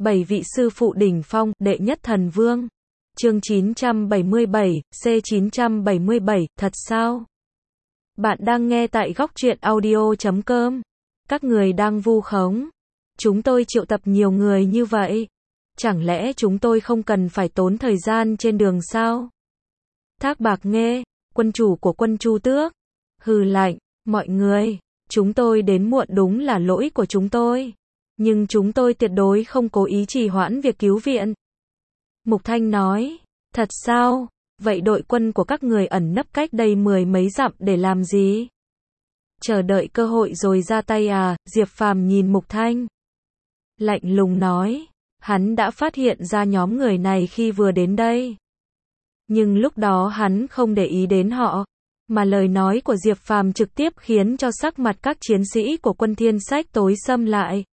7 vị sư phụ đỉnh phong, đệ nhất thần vương. Chương 977, C977, thật sao? Bạn đang nghe tại góc truyện audio.com. Các người đang vu khống. Chúng tôi triệu tập nhiều người như vậy. Chẳng lẽ chúng tôi không cần phải tốn thời gian trên đường sao? Thác Bạc Nghê, quân chủ của quân Chu Tước, hừ lạnh, mọi người, chúng tôi đến muộn đúng là lỗi của chúng tôi. Nhưng chúng tôi tuyệt đối không cố ý trì hoãn việc cứu viện. Mục Thanh nói, thật sao? Vậy đội quân của các người ẩn nấp cách đây 10 mấy dặm để làm gì? Chờ đợi cơ hội rồi ra tay à? Diệp Phàm nhìn Mục Thanh, lạnh lùng nói, hắn đã phát hiện ra nhóm người này khi vừa đến đây. Nhưng lúc đó hắn không để ý đến họ, mà lời nói của Diệp Phàm trực tiếp khiến cho sắc mặt các chiến sĩ của quân Thiên Sách tối sầm lại.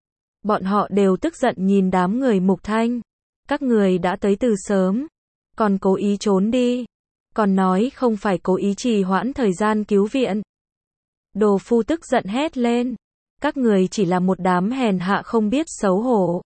Bọn họ đều tức giận nhìn đám người Mục Thanh. Các người đã tới từ sớm, còn cố ý trốn đi, còn nói không phải cố ý trì hoãn thời gian cứu viện. Đồ Phu tức giận hét lên, các người chỉ là một đám hèn hạ không biết xấu hổ,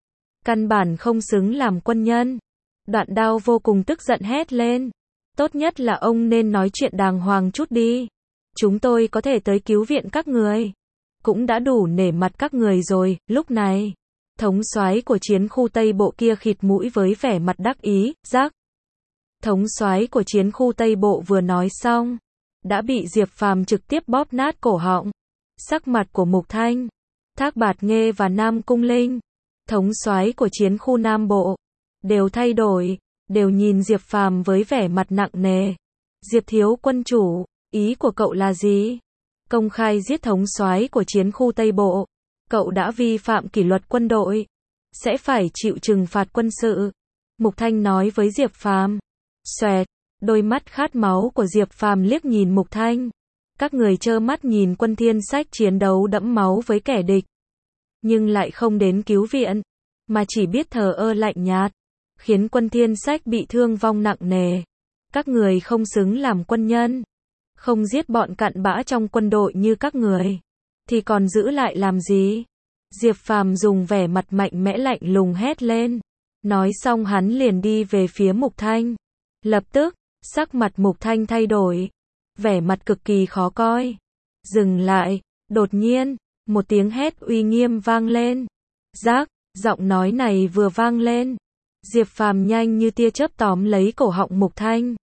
căn bản không xứng làm quân nhân. Đoạn Đao vô cùng tức giận hét lên, tốt nhất là ông nên nói chuyện đàng hoàng chút đi. Chúng tôi có thể tới cứu viện các người, cũng đã đủ nể mặt các người rồi. Lúc này, thống soái của chiến khu Tây Bộ kia khịt mũi với vẻ mặt đắc ý, rắc. Thống soái của chiến khu Tây Bộ vừa nói xong, đã bị Diệp Phàm trực tiếp bóp nát cổ họng. Sắc mặt của Mục Thanh, Thác Bạt Nghê và Nam Cung Linh, thống soái của chiến khu Nam Bộ, đều thay đổi, đều nhìn Diệp Phàm với vẻ mặt nặng nề. Diệp thiếu quân chủ, ý của cậu là gì? Công khai giết thống soái của chiến khu Tây Bộ, cậu đã vi phạm kỷ luật quân đội, sẽ phải chịu trừng phạt quân sự. Mục Thanh nói với Diệp Phàm. Xoẹt, đôi mắt khát máu của Diệp Phàm liếc nhìn Mục Thanh. Các người trơ mắt nhìn quân Thiên Sách chiến đấu đẫm máu với kẻ địch, nhưng lại không đến cứu viện, mà chỉ biết thờ ơ lạnh nhạt, khiến quân Thiên Sách bị thương vong nặng nề. Các người không xứng làm quân nhân, không giết bọn cặn bã trong quân đội như các người, thì còn giữ lại làm gì? Diệp Phàm dùng vẻ mặt mạnh mẽ lạnh lùng hét lên. Nói xong hắn liền đi về phía Mục Thanh. Lập tức, sắc mặt Mục Thanh thay đổi, vẻ mặt cực kỳ khó coi. Dừng lại, đột nhiên, một tiếng hét uy nghiêm vang lên. Rác, giọng nói này vừa vang lên, Diệp Phàm nhanh như tia chớp tóm lấy cổ họng Mục Thanh.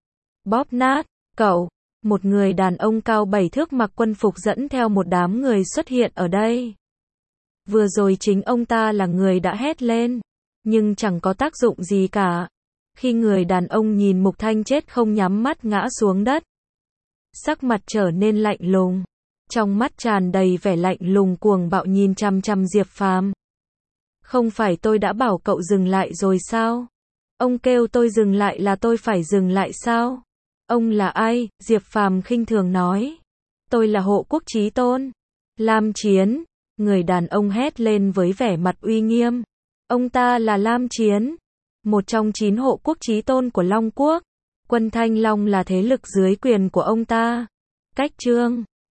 Bóp nát, cậu. Một người đàn ông cao 7 thước mặc quân phục dẫn theo một đám người xuất hiện ở đây. Vừa rồi chính ông ta là người đã hét lên, nhưng chẳng có tác dụng gì cả. Khi người đàn ông nhìn Mục Thanh chết không nhắm mắt ngã xuống đất, sắc mặt trở nên lạnh lùng, trong mắt tràn đầy vẻ lạnh lùng cuồng bạo nhìn chằm chằm Diệp Phàm. Không phải tôi đã bảo cậu dừng lại rồi sao? Ông kêu tôi dừng lại là tôi phải dừng lại sao? Ông là ai? Diệp Phàm khinh thường nói. Tôi là Hộ Quốc Chí Tôn, Lam Chiến. Người đàn ông hét lên với vẻ mặt uy nghiêm. Ông ta là Lam Chiến, một trong 9 Hộ Quốc Chí Tôn của Long Quốc. Quân Thanh Long là thế lực dưới quyền của ông ta. Cách chương